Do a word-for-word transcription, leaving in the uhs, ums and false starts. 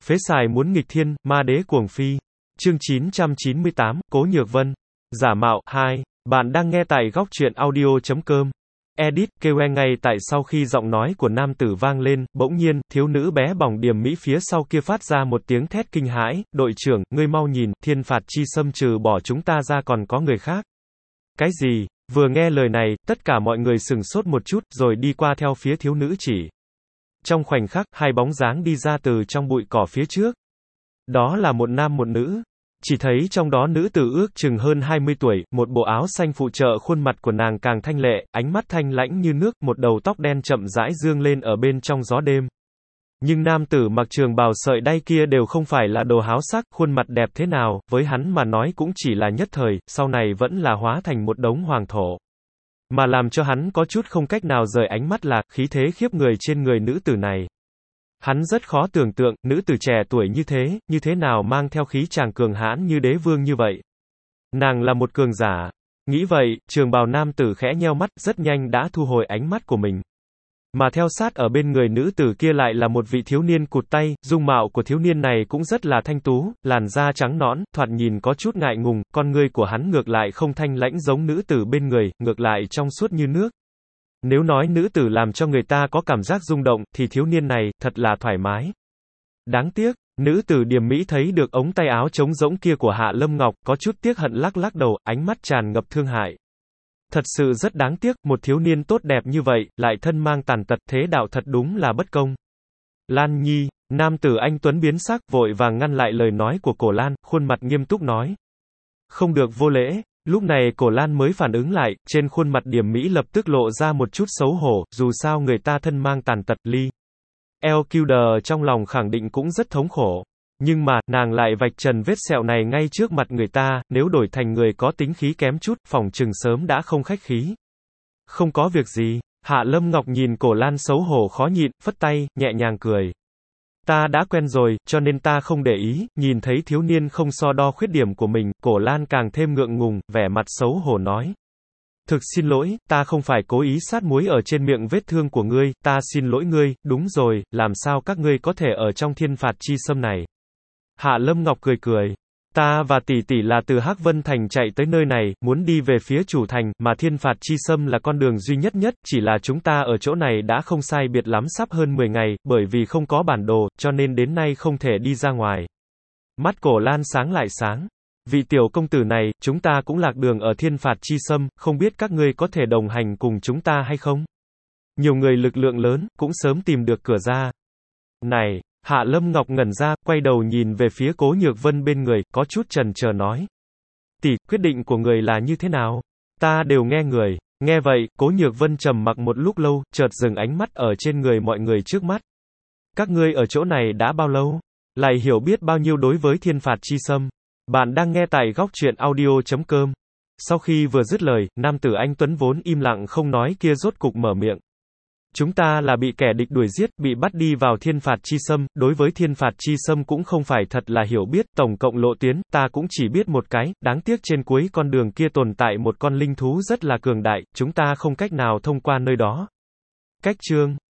Phế xài muốn nghịch thiên, ma đế cuồng phi. Chương chín trăm chín mươi tám, Cố Nhược Vân. Giả mạo, hai. Bạn đang nghe tại góc truyện audio chấm com. Edit, kêu e ngay tại sau khi giọng nói của nam tử vang lên, bỗng nhiên, thiếu nữ bé bỏng điềm mỹ phía sau kia phát ra một tiếng thét kinh hãi, đội trưởng, ngươi mau nhìn, thiên phạt chi xâm trừ bỏ chúng ta ra còn có người khác. Cái gì? Vừa nghe lời này, tất cả mọi người sừng sốt một chút, rồi đi qua theo phía thiếu nữ chỉ. Trong khoảnh khắc, hai bóng dáng đi ra từ trong bụi cỏ phía trước. Đó là một nam một nữ. Chỉ thấy trong đó nữ tử ước chừng hơn hai mươi tuổi, một bộ áo xanh phụ trợ khuôn mặt của nàng càng thanh lệ, ánh mắt thanh lãnh như nước, một đầu tóc đen chậm rãi dương lên ở bên trong gió đêm. Nhưng nam tử mặc trường bào sợi đay kia đều không phải là đồ háo sắc, khuôn mặt đẹp thế nào, với hắn mà nói cũng chỉ là nhất thời, sau này vẫn là hóa thành một đống hoàng thổ. Mà làm cho hắn có chút không cách nào rời ánh mắt là, khí thế khiếp người trên người nữ tử này. Hắn rất khó tưởng tượng, nữ tử trẻ tuổi như thế, như thế nào mang theo khí chàng cường hãn như đế vương như vậy. Nàng là một cường giả. Nghĩ vậy, trường bào nam tử khẽ nheo mắt, rất nhanh đã thu hồi ánh mắt của mình. Mà theo sát ở bên người nữ tử kia lại là một vị thiếu niên cụt tay, dung mạo của thiếu niên này cũng rất là thanh tú, làn da trắng nõn, thoạt nhìn có chút ngại ngùng, con ngươi của hắn ngược lại không thanh lãnh giống nữ tử bên người, ngược lại trong suốt như nước. Nếu nói nữ tử làm cho người ta có cảm giác rung động, thì thiếu niên này, thật là thoải mái. Đáng tiếc, nữ tử điềm mỹ thấy được ống tay áo trống rỗng kia của Hạ Lâm Ngọc, có chút tiếc hận lắc lắc đầu, ánh mắt tràn ngập thương hại. Thật sự rất đáng tiếc, một thiếu niên tốt đẹp như vậy, lại thân mang tàn tật, thế đạo thật đúng là bất công. Lan Nhi, nam tử anh tuấn biến sắc, vội vàng ngăn lại lời nói của Cổ Lan, khuôn mặt nghiêm túc nói. Không được vô lễ. Lúc này Cổ Lan mới phản ứng lại, trên khuôn mặt điềm mỹ lập tức lộ ra một chút xấu hổ, dù sao người ta thân mang tàn tật ly. eo quy đờ trong lòng khẳng định cũng rất thống khổ. Nhưng mà, nàng lại vạch trần vết sẹo này ngay trước mặt người ta, nếu đổi thành người có tính khí kém chút, phỏng chừng sớm đã không khách khí. Không có việc gì, Hạ Lâm Ngọc nhìn Cổ Lan xấu hổ khó nhịn, phất tay, nhẹ nhàng cười. Ta đã quen rồi, cho nên ta không để ý, nhìn thấy thiếu niên không so đo khuyết điểm của mình, Cổ Lan càng thêm ngượng ngùng, vẻ mặt xấu hổ nói. Thực xin lỗi, ta không phải cố ý sát muối ở trên miệng vết thương của ngươi, ta xin lỗi ngươi, đúng rồi, làm sao các ngươi có thể ở trong thiên phạt chi xâm này. Hạ Lâm Ngọc cười cười. Ta và tỷ tỷ là từ Hắc Vân Thành chạy tới nơi này, muốn đi về phía chủ thành, mà thiên phạt chi xâm là con đường duy nhất nhất, chỉ là chúng ta ở chỗ này đã không sai biệt lắm sắp hơn mười ngày, bởi vì không có bản đồ, cho nên đến nay không thể đi ra ngoài. Mắt Cổ Lan sáng lại sáng. Vị tiểu công tử này, chúng ta cũng lạc đường ở thiên phạt chi xâm, không biết các ngươi có thể đồng hành cùng chúng ta hay không? Nhiều người lực lượng lớn, cũng sớm tìm được cửa ra. Này! Hạ Lâm Ngọc ngẩn ra, quay đầu nhìn về phía Cố Nhược Vân bên người, có chút chần chờ nói. Tỷ, quyết định của người là như thế nào? Ta đều nghe người. Nghe vậy, Cố Nhược Vân trầm mặc một lúc lâu, chợt dừng ánh mắt ở trên người mọi người trước mắt. Các ngươi ở chỗ này đã bao lâu? Lại hiểu biết bao nhiêu đối với thiên phạt chi xâm? Bạn đang nghe tại góc truyện audio chấm com. Sau khi vừa dứt lời, nam tử anh tuấn vốn im lặng không nói kia rốt cục mở miệng. Chúng ta là bị kẻ địch đuổi giết, bị bắt đi vào thiên phạt chi xâm, đối với thiên phạt chi xâm cũng không phải thật là hiểu biết, tổng cộng lộ tuyến, ta cũng chỉ biết một cái, đáng tiếc trên cuối con đường kia tồn tại một con linh thú rất là cường đại, chúng ta không cách nào thông qua nơi đó. Cách chương